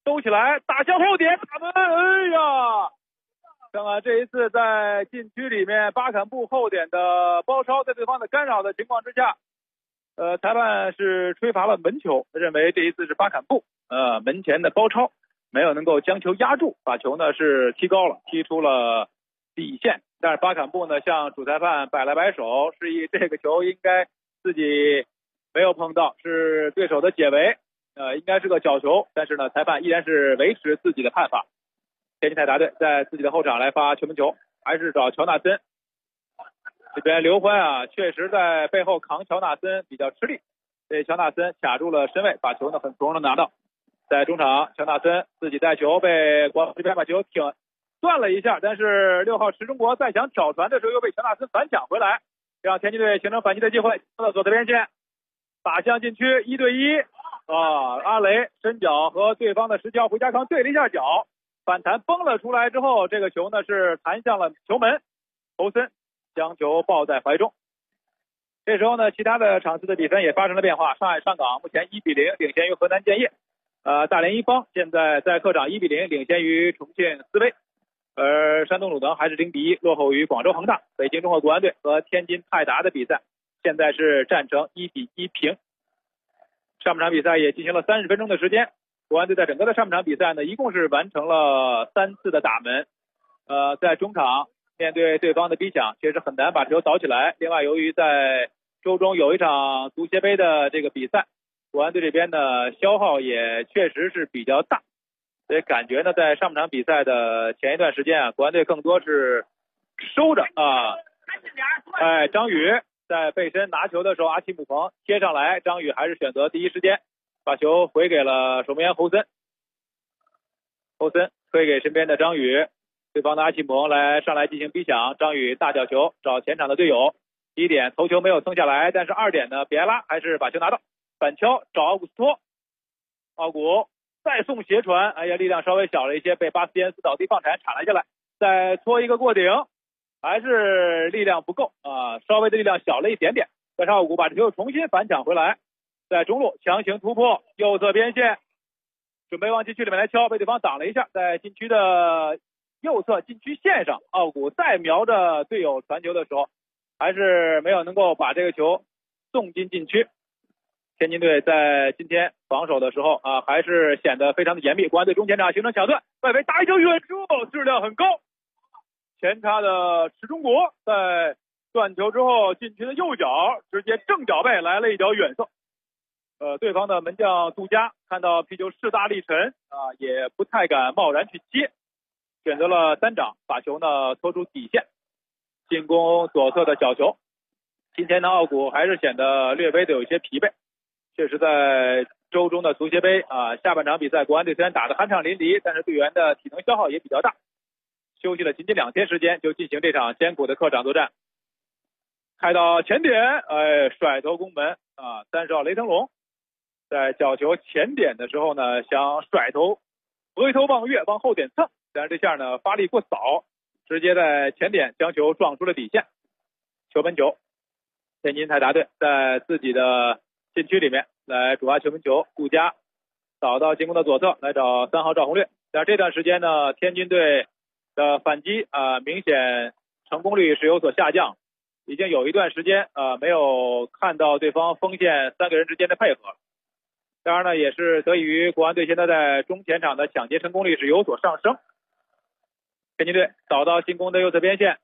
收起来，打向后点，打门，哎呀！看看这一次在禁区里面巴坎布后点的包抄，在对方的干扰的情况之下，裁判是吹罚了门球，认为这一次是巴坎布门前的包抄没有能够将球压住，把球呢是踢高了，踢出了底线。但是巴坎布呢向主裁判摆了摆手，示意这个球应该自己没有碰到，是对手的解围，应该是个角球。但是呢，裁判依然是维持自己的判罚。天津泰达队在自己的后场来发球门球，还是找乔纳森。这边刘欢确实在背后扛乔纳森比较吃力，被乔纳森卡住了身位，把球呢很从容的拿到。在中场，乔纳森自己带球，被国这边把球挺断了一下，但是6号池中国再想挑传的时候又被乔纳森反抢回来，让天津队形成反击的机会。到左侧边线，打向禁区，1对1阿雷伸脚和对方的石桥回家康对了一下脚，反弹崩了出来之后，这个球呢是弹向了球门，侯森将球抱在怀中。这时候呢，其他的场次的比分也发生了变化。上海上港目前1-0领先于河南建业，大连一方现在在客场1-0领先于重庆斯威，而山东鲁能还是0-1落后于广州恒大。北京中赫国安队和天津泰达的比赛现在是战成1-1平。上半场比赛也进行了30分钟的时间，国安队在整个的上半场比赛呢，一共是完成了3次的打门。在中场面对对方的逼抢，确实很难把球倒起来。另外，由于在周中有一场足协杯的这个比赛，国安队这边的消耗也确实是比较大，所以感觉呢，在上半场比赛的前一段时间国安队更多是收着张宇在背身拿球的时候，阿奇姆彭贴上来，张宇还是选择第一时间把球回给了守门员侯森，侯森推给身边的张宇，对方的阿奇姆彭上来进行逼抢，张宇大角球找前场的队友，第一点头球没有蹭下来，但是2点呢，比埃拉还是把球拿到，反敲找奥古斯托，奥古再送斜传，哎呀，力量稍微小了一些，被巴斯蒂恩斯倒地放铲铲了下来，再搓一个过顶，还是力量不够稍微的力量小了一点点，但是奥古把这球重新反抢回来，在中路强行突破右侧边线，准备往禁区里面来敲，被对方挡了一下，在禁区的右侧禁区线上，奥古再瞄着队友传球的时候，还是没有能够把这个球送进禁区。天津队在今天防守的时候还是显得非常的严密。国安队中前场形成抢断，外围打一球远射，质量很高。前插的池中国在断球之后，禁区的右脚直接正脚背来了一脚远射。对方的门将杜佳看到皮球势大力沉也不太敢贸然去接，选择了单掌把球呢拖出底线，进攻左侧的角球。今天的奥古还是显得略微的有一些疲惫。确实在周中的足协杯下半场比赛，国安队虽然打得酣畅淋漓，但是队员的体能消耗也比较大，休息了仅仅2天时间就进行这场艰苦的客场作战。开到前点，甩头攻门30号雷腾龙在角球前点的时候呢，想甩头回头望月往后点蹭，但是这下呢发力过早，直接在前点将球撞出了底线，球门球。天津泰达队在自己的禁区里面来主罚球门球，杜佳倒到进攻的左侧来找3号赵宏略。但是这段时间呢，天津队的反击明显成功率是有所下降，已经有一段时间没有看到对方锋线3个人之间的配合。当然呢，也是得益于国安队现在在中前场的抢劫成功率是有所上升。天津队倒到进攻的右侧边线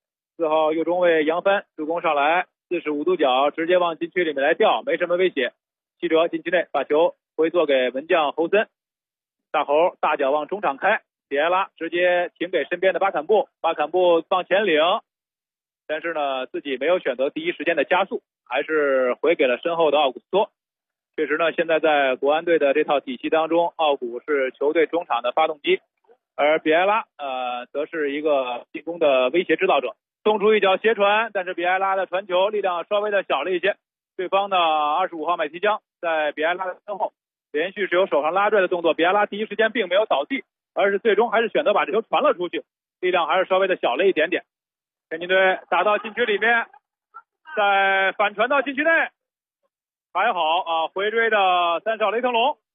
，4号右中卫杨帆助攻上来，45度角直接往禁区里面来吊，没什么威胁。记者禁区内把球回做给门将侯森，大猴大脚往中场开，比埃拉直接停给身边的巴坎布，巴坎布往前领，但是呢自己没有选择第一时间的加速，还是回给了身后的奥古斯托。确实呢，现在在国安队的这套体系当中，奥古是球队中场的发动机，而比埃拉则是一个进攻的威胁制造者。送出一脚斜传，但是比埃拉的传球力量稍微的小了一些，对方的25号麦提江在比埃拉的身后连续是有手上拉拽的动作，比埃拉第一时间并没有倒地，而是最终还是选择把这球传了出去，力量还是稍微的小了一点点。天津队打到禁区里面，再反传到禁区内，还好回追的3号雷腾龙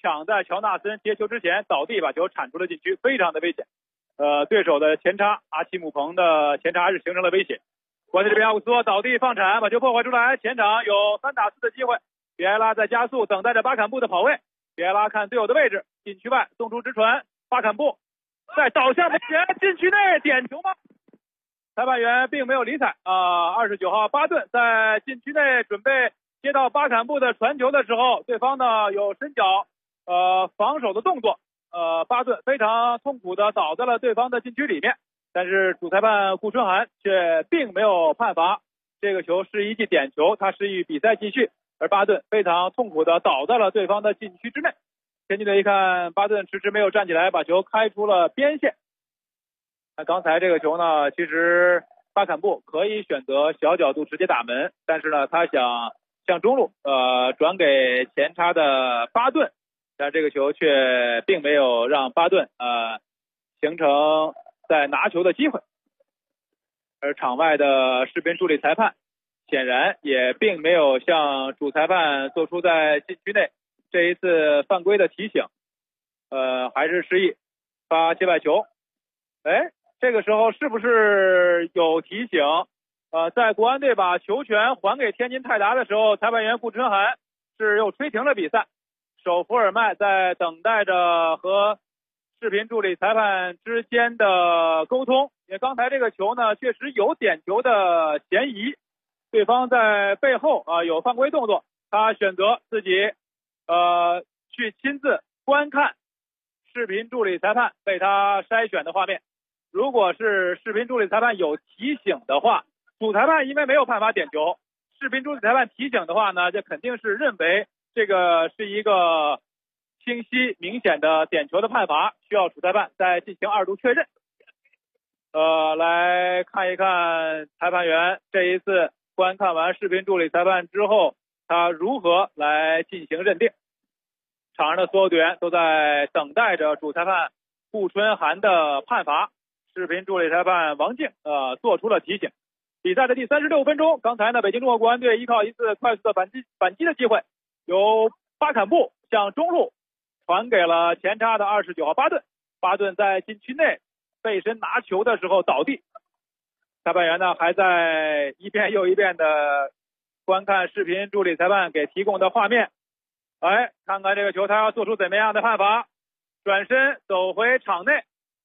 抢在乔纳森接球之前倒地，把球铲出了禁区，非常的危险。对手的前插阿奇姆彭的前插还是形成了威胁。国安队这边奥古斯托倒地放铲，把球破坏出来，前场有3打4的机会。比埃拉在加速，等待着巴坎布的跑位。比埃拉看队友的位置，禁区外送出直传，巴坎布在倒下门前禁区内点球吗？裁判员并没有理睬29号巴顿在禁区内准备接到巴坎布的传球的时候，对方呢有伸脚防守的动作，巴顿非常痛苦的倒在了对方的禁区里面，但是主裁判顾春寒却并没有判罚这个球是一记点球，他示意比赛继续，而巴顿非常痛苦的倒在了对方的禁区之内。天津队一看巴顿迟迟没有站起来，把球开出了边线。刚才这个球呢，其实巴坎布可以选择小角度直接打门，但是呢他想向中路转给前插的巴顿，但这个球却并没有让巴顿形成在拿球的机会。而场外的视频助理裁判显然也并没有向主裁判做出在禁区内这一次犯规的提醒，还是示意发界外球。这个时候是不是有提醒？在国安队把球权还给天津泰达的时候，裁判员顾春寒是又吹停了比赛。首福尔麦在等待着和视频助理裁判之间的沟通，因为刚才这个球呢确实有点球的嫌疑，对方在背后有犯规动作，他选择自己去亲自观看视频助理裁判被他筛选的画面。如果是视频助理裁判有提醒的话，主裁判因为没有判罚点球，视频助理裁判提醒的话呢，这肯定是认为这个是一个清晰明显的点球的判罚，需要主裁判再进行2度确认。来看一看裁判员这一次观看完视频助理裁判之后，他如何来进行认定。场上的所有队员都在等待着主裁判顾春寒的判罚。视频助理裁判王静做出了提醒。比赛的第36分钟，刚才呢北京中国国安队依靠一次快速的反击的机会，由巴坎布向中路传给了前插的29号巴顿，巴顿在禁区内背身拿球的时候倒地。裁判员呢还在一遍又一遍的观看视频助理裁判给提供的画面，看看这个球他要做出怎么样的判罚。转身走回场内，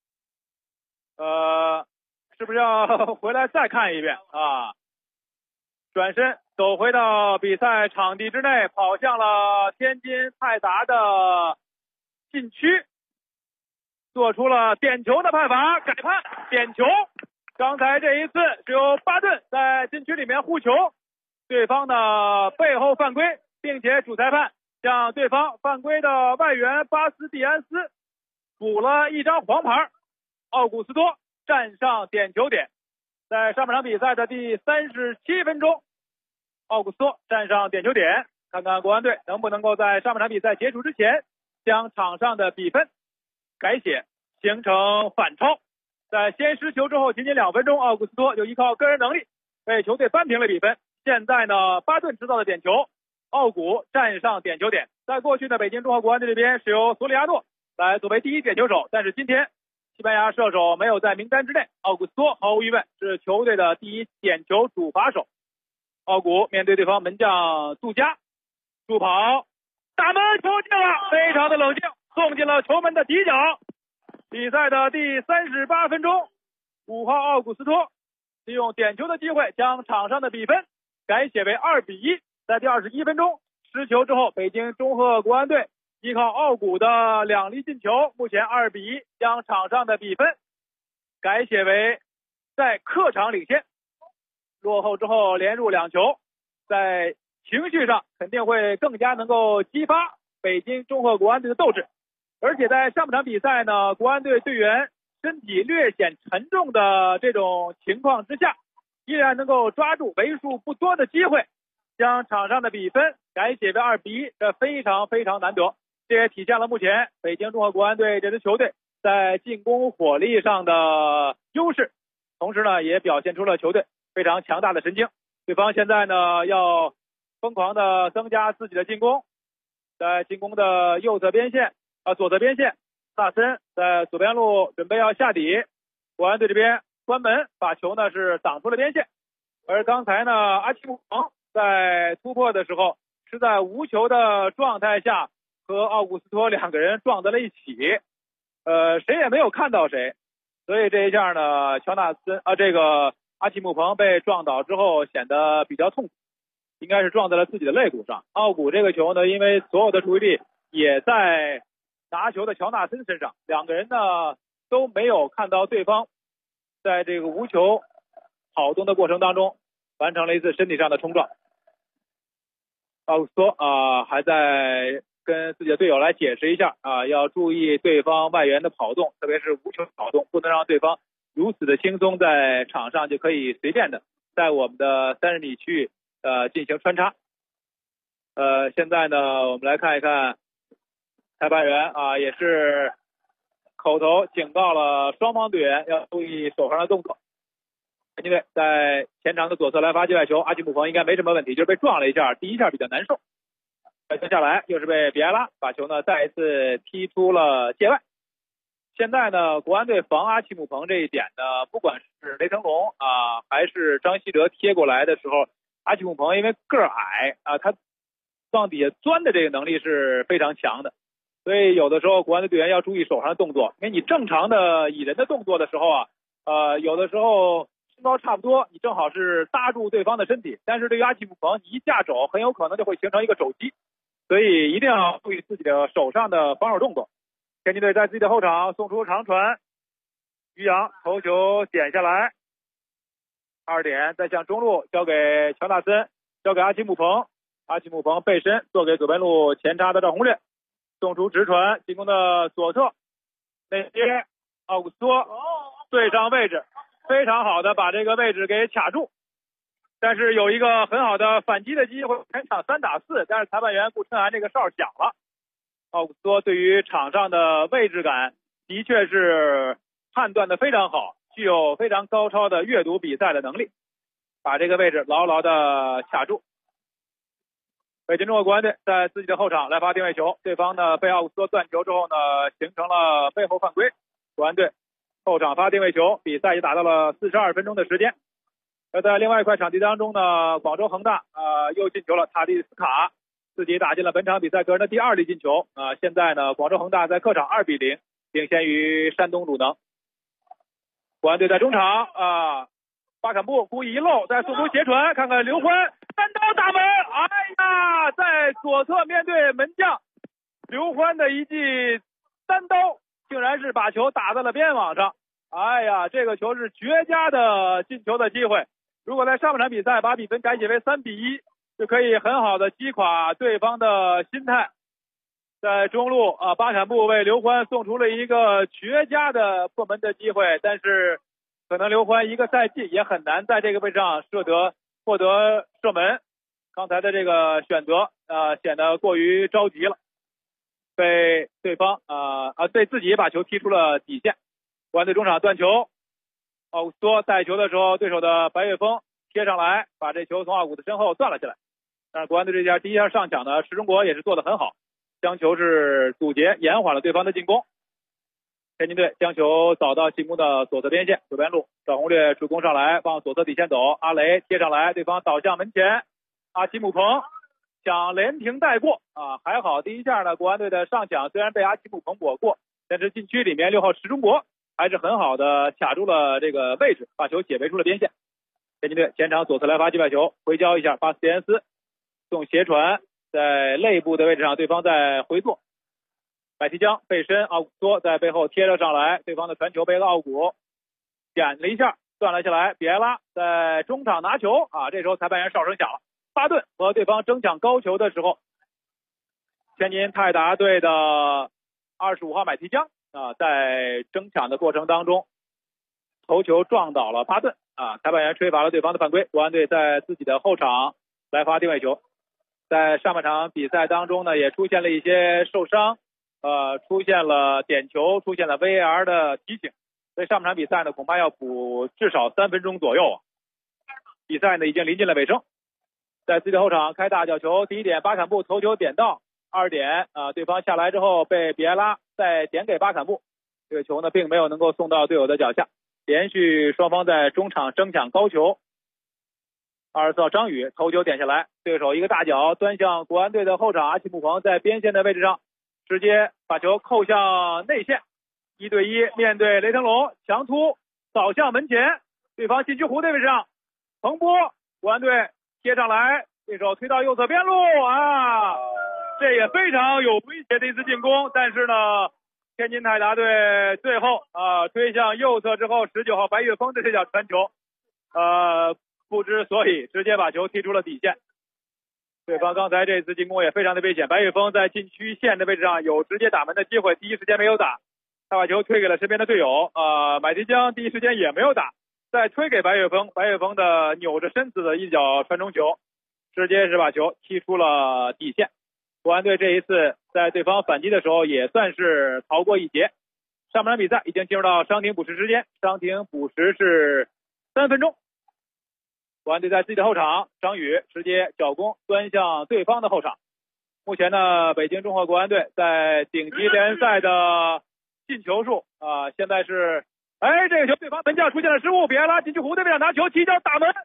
是不是要回来再看一遍转身走回到比赛场地之内，跑向了天津泰达的禁区，做出了点球的判罚，改判点球。刚才这一次是由巴顿在禁区里面护球，对方的背后犯规，并且主裁判向对方犯规的外援巴斯蒂安斯补了一张黄牌，奥古斯托站上点球点。在上半场比赛的第37分钟，奥古斯托站上点球点，看看国安队能不能够在上半场比赛结束之前将场上的比分改写，形成反超。在先失球之后仅仅2分钟，奥古斯托就依靠个人能力为球队扳平了比分。现在呢，巴顿制造的点球，奥古站上点球点。在过去的北京中赫国安队这边是由索里亚诺来作为第一点球手，但是今天西班牙射手没有在名单之内，奥古斯托毫无疑问是球队的第一点球主罚手。奥古面对对方门将杜加，助跑打门，球进了，非常的冷静，送进了球门的底角。比赛的第38分钟，5号奥古斯托利用点球的机会将场上的比分改写为2-1。在第21分钟失球之后，北京中赫国安队依靠奥古的2粒进球，目前2-1，将场上的比分改写为在客场领先。落后之后连入2球，在情绪上肯定会更加能够激发北京中赫国安队的斗志。而且在上半场比赛呢，国安队队员身体略显沉重的这种情况之下，依然能够抓住为数不多的机会，将场上的比分改写为2-1，这非常非常难得。这也体现了目前北京中赫国安队这支球队在进攻火力上的优势，同时呢也表现出了球队非常强大的神经。对方现在呢要疯狂的增加自己的进攻， 在进攻的左侧边线，纳森在左边路准备要下底，国安队这边关门，把球呢是挡出了边线。而刚才呢，阿奇姆彭在突破的时候是在无球的状态下和奥古斯托两个人撞在了一起，谁也没有看到谁，所以这一下呢，这个阿奇姆彭被撞倒之后显得比较痛苦，应该是撞在了自己的肋骨上。奥古这个球呢，因为所有的注意力也在拿球的乔纳森身上，两个人呢都没有看到对方在这个无球跑动的过程当中完成了一次身体上的冲撞。奥古斯托还在跟自己的队友来解释一下要注意对方外援的跑动，特别是无球跑动，不能让对方如此的轻松在场上就可以随便的在我们的30米区域进行穿插。现在呢，我们来看一看裁判员也是口头警告了双方队员要注意手上的动作。因为在前场的左侧来发界外球，阿奇姆彭应该没什么问题，就是被撞了一下，第一下比较难受。接下来又是被比埃拉把球呢再一次踢出了界外。现在呢，国安队防阿奇姆彭这一点呢，不管是雷腾龙还是张稀哲贴过来的时候，阿奇姆彭因为个儿矮他往底下钻的这个能力是非常强的，所以有的时候国安的队员要注意手上的动作，因为你正常的蚁人的动作的时候有的时候身高差不多，你正好是搭住对方的身体，但是对于阿奇姆彭，你一架肘很有可能就会形成一个肘击，所以一定要注意自己的手上的防守动作。天津队在自己的后场送出长传，于洋头球点下来，2点再向中路交给乔纳森，交给阿奇姆彭，阿奇姆彭背身做给左边路前插的赵宏略，送出直传，进攻的左侧内接奥古斯托对上位置，非常好的把这个位置给卡住，但是有一个很好的反击的机会，全场3打4，但是裁判员顾春寒这个哨响了。奥古斯托对于场上的位置感的确是判断的非常好，具有非常高超的阅读比赛的能力，把这个位置牢牢的卡住。北京中国国安队在自己的后场来发定位球，对方呢被奥古斯托断球之后呢，形成了背后犯规，国安队后场发定位球，比赛也打到了42分钟的时间。而在另外一块场地当中呢，广州恒大又进球了，塔蒂斯卡自己打进了本场比赛个人的第2粒进球现在呢，广州恒大在客场2-0领先于山东鲁能。国安队在中场巴坎布故意一漏，再送出斜传，看看刘欢单刀打门，在左侧面对门将刘欢的一记单刀，竟然是把球打在了边网上。这个球是绝佳的进球的机会，如果在上半场比赛把比分改写为3-1，就可以很好的击垮对方的心态。在中路巴坎布为刘欢送出了一个绝佳的破门的机会，但是可能刘欢一个赛季也很难在这个位置上获得射门，刚才的这个选择显得过于着急了，被对方被自己把球踢出了底线。国安队中场断球，奥古斯托带球的时候，对手的白岳峰贴上来，把这球从奥古的身后断了下来。但是国安队第一下上抢的石中国也是做得很好，将球是阻截，延缓了对方的进攻。天津队将球扫到进攻的左侧边线，左边路赵宏略助攻上来，往左侧底线走，阿雷贴上来，对方倒向门前，阿奇姆彭想连停带过还好第一下呢，国安队的上抢虽然被阿奇姆彭躲过，但是禁区里面6号石中国还是很好的卡住了这个位置，把球解围出了边线。天津队前场左侧来发界外球，回交一下巴斯蒂安斯，送斜传，在肋部的位置上，对方在回做，百提江背身，奥古斯托在背后贴了上来，对方的传球被奥古点了一下断了下来，比埃拉在中场拿球这时候裁判员哨声响了，巴顿和对方争抢高球的时候，天津泰达队的25号买提江在争抢的过程当中头球撞倒了巴顿裁判员吹罚了对方的犯规，国安队在自己的后场来发定位球。在上半场比赛当中呢，也出现了一些受伤出现了点球，出现了 VAR 的提醒，所以上半场比赛呢恐怕要补至少3分钟左右比赛呢已经临近了尾声。在自己的后场开大角球，第一点巴坎布头球点到， 2点对方下来之后被比埃拉再点给巴坎布，这个球呢并没有能够送到队友的脚下。连续双方在中场争抢高球。24号张宇头球点下来，对手一个大脚端向国安队的后场，阿奇姆彭在边线的位置上直接把球扣向内线，1对1面对雷腾龙，强突扫向门前，对方禁区弧的位置上，彭波国安队贴上来，对手推到右侧边路这也非常有威胁的一次进攻，但是呢天津泰达队最后推向右侧之后，19号白岳峰的这脚传球不知所以直接把球踢出了底线。对方刚才这次进攻也非常的危险，白岳峰在禁区线的位置上有直接打门的机会，第一时间没有打，他把球推给了身边的队友买提江第一时间也没有打，再推给白岳峰，白岳峰的扭着身子的一脚传中球直接是把球踢出了底线。国安队这一次在对方反击的时候也算是逃过一劫。上半场比赛已经进入到伤停补时时间，伤停补时是3分钟。国安队在自己的后场，张宇直接脚攻端向对方的后场。目前呢，北京中赫国安队在顶级联赛的进球数现在是这个球对方门将出现了失误，比埃拉禁区弧的位置拿球踢脚打门，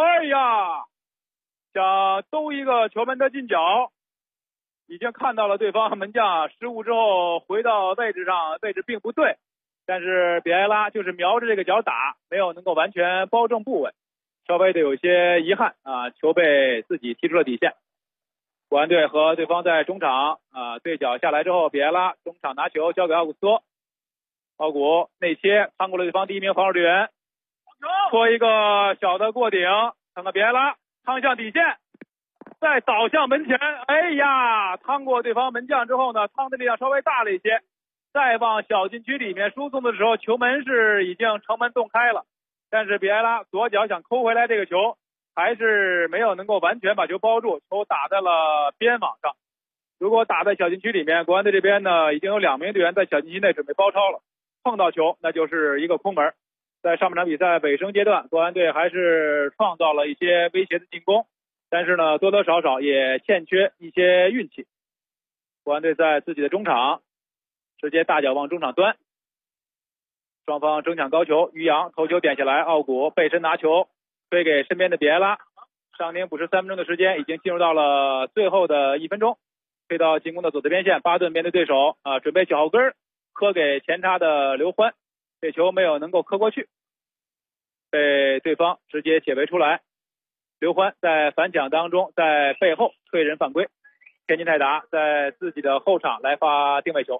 想兜一个球门的近角，已经看到了对方门将失误之后回到位置上，位置并不对，但是比埃拉就是瞄着这个脚打，没有能够完全包正部位，稍微的有些遗憾球被自己踢出了底线。国安队和对方在中场对角下来之后，比埃拉中场拿球交给奥古斯托，奥古内切趟过了对方第一名防守队员，搓一个小的过顶，看看比埃拉趟向底线，再倒向门前，趟过对方门将之后呢，趟的力量稍微大了一些，再往小禁区里面输送的时候，球门是已经城门洞开了，但是比埃拉左脚想抠回来这个球，还是没有能够完全把球包住，球打在了边网上。如果打在小禁区里面，国安队这边呢已经有2名队员在小禁区内准备包抄了，碰到球那就是一个空门。在上半场比赛尾声阶段，国安队还是创造了一些威胁的进攻，但是呢多多少少也欠缺一些运气。国安队在自己的中场直接大脚往中场端，双方争抢高球，于洋头球点下来，奥古背身拿球推给身边的比埃拉。伤停补时3分钟的时间已经进入到了最后的1分钟，推到进攻的左侧边线，巴顿面对对手准备9号根磕给前插的刘欢，这球没有能够磕过去，被对方直接解围出来。刘欢在反抢当中在背后推人犯规，天津泰达在自己的后场来发定位球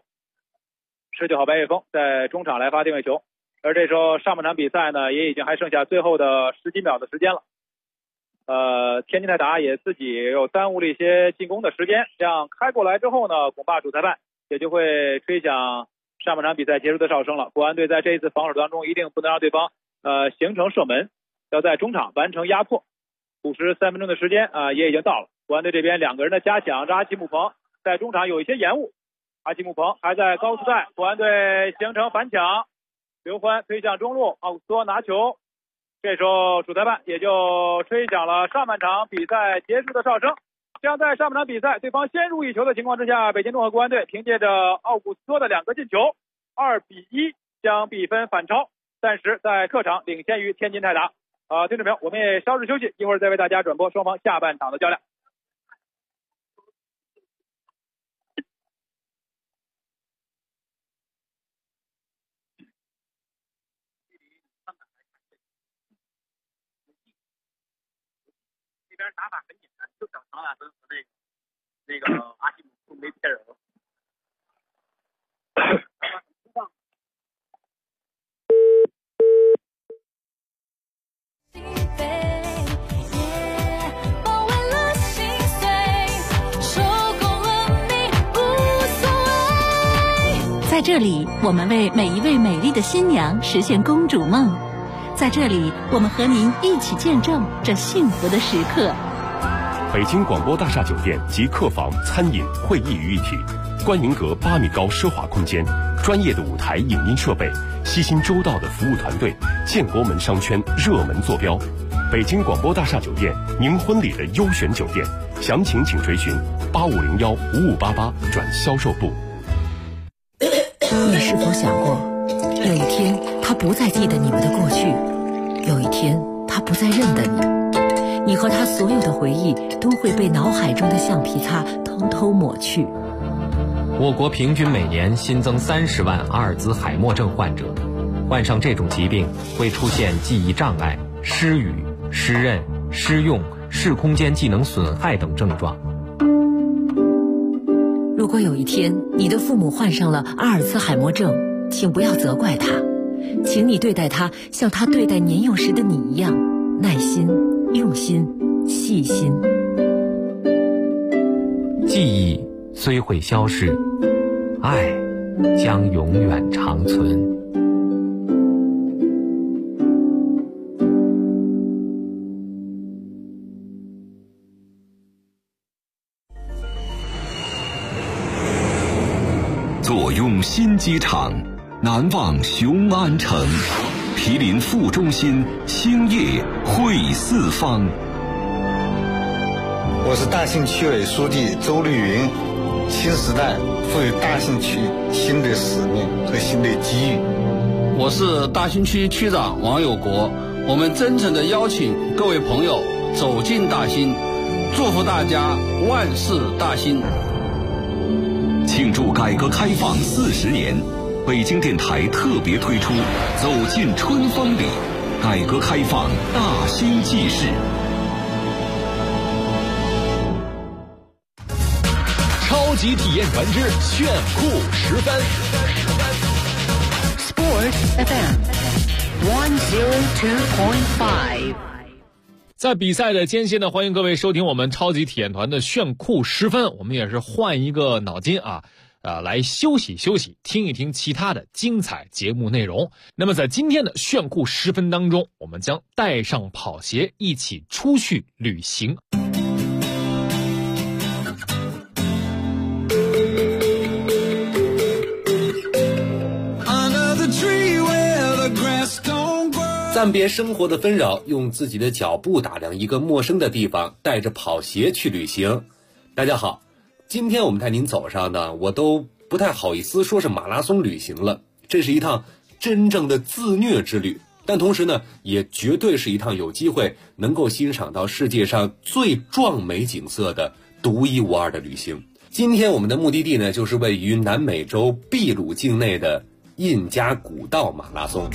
，19号白岳峰在中场来发定位球。而这时候上半场比赛呢也已经还剩下最后的10几秒的时间了，天津泰达也自己又耽误了一些进攻的时间，这样开过来之后呢，恐怕主裁判也就会吹响上半场比赛结束的哨声了。国安队在这一次防守当中一定不能让对方形成射门，要在中场完成压迫。补时3分钟的时间也已经到了，国安队这边2个人的加抢，阿奇姆彭在中场有一些延误，阿奇姆彭还在高速带，国安队形成反抢，刘欢推向中路，奥古斯托拿球，这时候主裁判也就吹响了上半场比赛结束的哨声。这样在上半场比赛对方先入一球的情况之下，北京中赫国安队凭借着奥古斯托的2个进球2比1将比分反超，暂时在客场领先于天津泰达。听众朋友，我们也稍事休息，一会儿再为大家转播双方下半场的较量。这边打法很简单，就找唐纳森和那个阿基姆没骗人了。 在这里，我们为每一位美丽的新娘实现公主梦。在这里，我们和您一起见证这幸福的时刻。 北京广播大厦酒店集客房、餐饮、会议于一体，观云阁8米高奢华空间，专业的舞台影音设备，悉心周到的服务团队，建国门商圈热门坐标。北京广播大厦酒店，您婚礼的优选酒店， 详情请追询85015588转销售部。 你是否想过，有一天他不再记得你们的过去，有一天他不再认得你，你和他所有的回忆都会被脑海中的橡皮擦偷偷抹去。 我国平均每年新增30万阿尔兹海默症患者，患上这种疾病会出现记忆障碍、失语、失认、失用、视空间技能损害等症状。 如果有一天你的父母患上了阿尔兹海默症，请不要责怪他，请你对待他像他对待年幼时的你一样，耐心、用心、细心。 记忆虽会消逝，爱将永远长存。 坐拥新机场，难忘雄安城，毗邻副中心，兴业汇四方。 我是大兴区委书记周绿云。新时代赋予大兴区新的使命和新的机遇。 我是大兴区区长王有国，我们真诚地邀请各位朋友走进大兴，祝福大家万事大兴。 庆祝改革开放40年，北京电台特别推出《走进春风里》，改革开放大兴纪事。 超级体验团之炫酷10分 Sport FM 102.5。 在比赛的间隙呢，欢迎各位收听我们超级体验团的炫酷10分。我们也是换一个脑筋来休息休息，听一听其他的精彩节目内容。那么在今天的炫酷10分当中，我们将带上跑鞋一起出去旅行。 暂别生活的纷扰，用自己的脚步打量一个陌生的地方，带着跑鞋去旅行。大家好，今天我们带您走上的，我都不太好意思说是马拉松旅行了，这是一趟真正的自虐之旅，但同时呢，也绝对是一趟有机会能够欣赏到世界上最壮美景色的独一无二的旅行。今天我们的目的地呢，就是位于南美洲秘鲁境内的印加古道马拉松。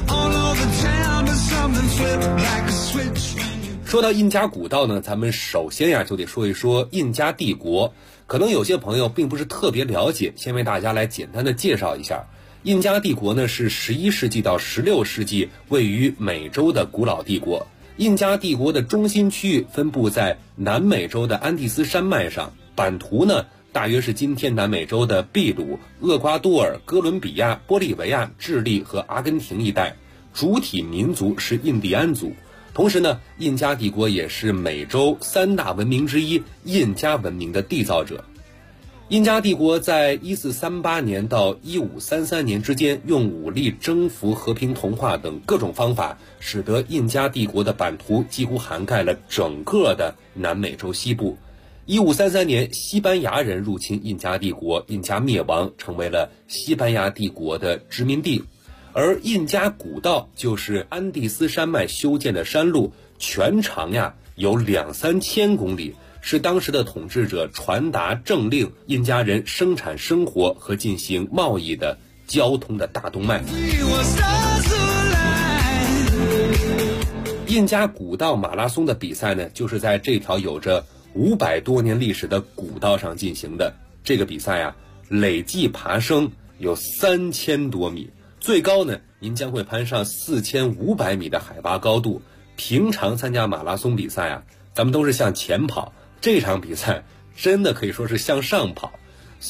说到印加古道呢，咱们首先就得说一说印加帝国。可能有些朋友并不是特别了解，先为大家来简单的介绍一下。印加帝国呢是11世纪到16世纪位于美洲的古老帝国。印加帝国的中心区域分布在南美洲的安第斯山脉上，版图呢大约是今天南美洲的秘鲁、厄瓜多尔、哥伦比亚、玻利维亚、智利和阿根廷一带，主体民族是印第安族。同时呢，印加帝国也是美洲3大文明之一印加文明的缔造者。印加帝国在1438年到1533年之间，用武力征服、和平同化等各种方法，使得印加帝国的版图几乎涵盖了整个的南美洲西部。1533年，西班牙人入侵印加帝国，印加灭亡，成为了西班牙帝国的殖民地。而印加古道就是安第斯山脉修建的山路，全长有2-3千公里，是当时的统治者传达政令、印加人生产生活和进行贸易的交通的大动脉。印加古道马拉松的比赛呢，就是在这条有着500多年历史的古道上进行的。这个比赛累计爬升有3000多米，最高呢，您将会攀上4500米的海拔高度。平常参加马拉松比赛咱们都是向前跑，这场比赛真的可以说是向上跑。